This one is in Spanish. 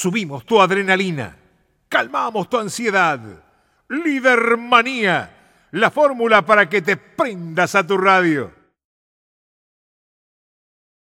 Subimos tu adrenalina, calmamos tu ansiedad. Líder Manía, la fórmula para que te prendas a tu radio.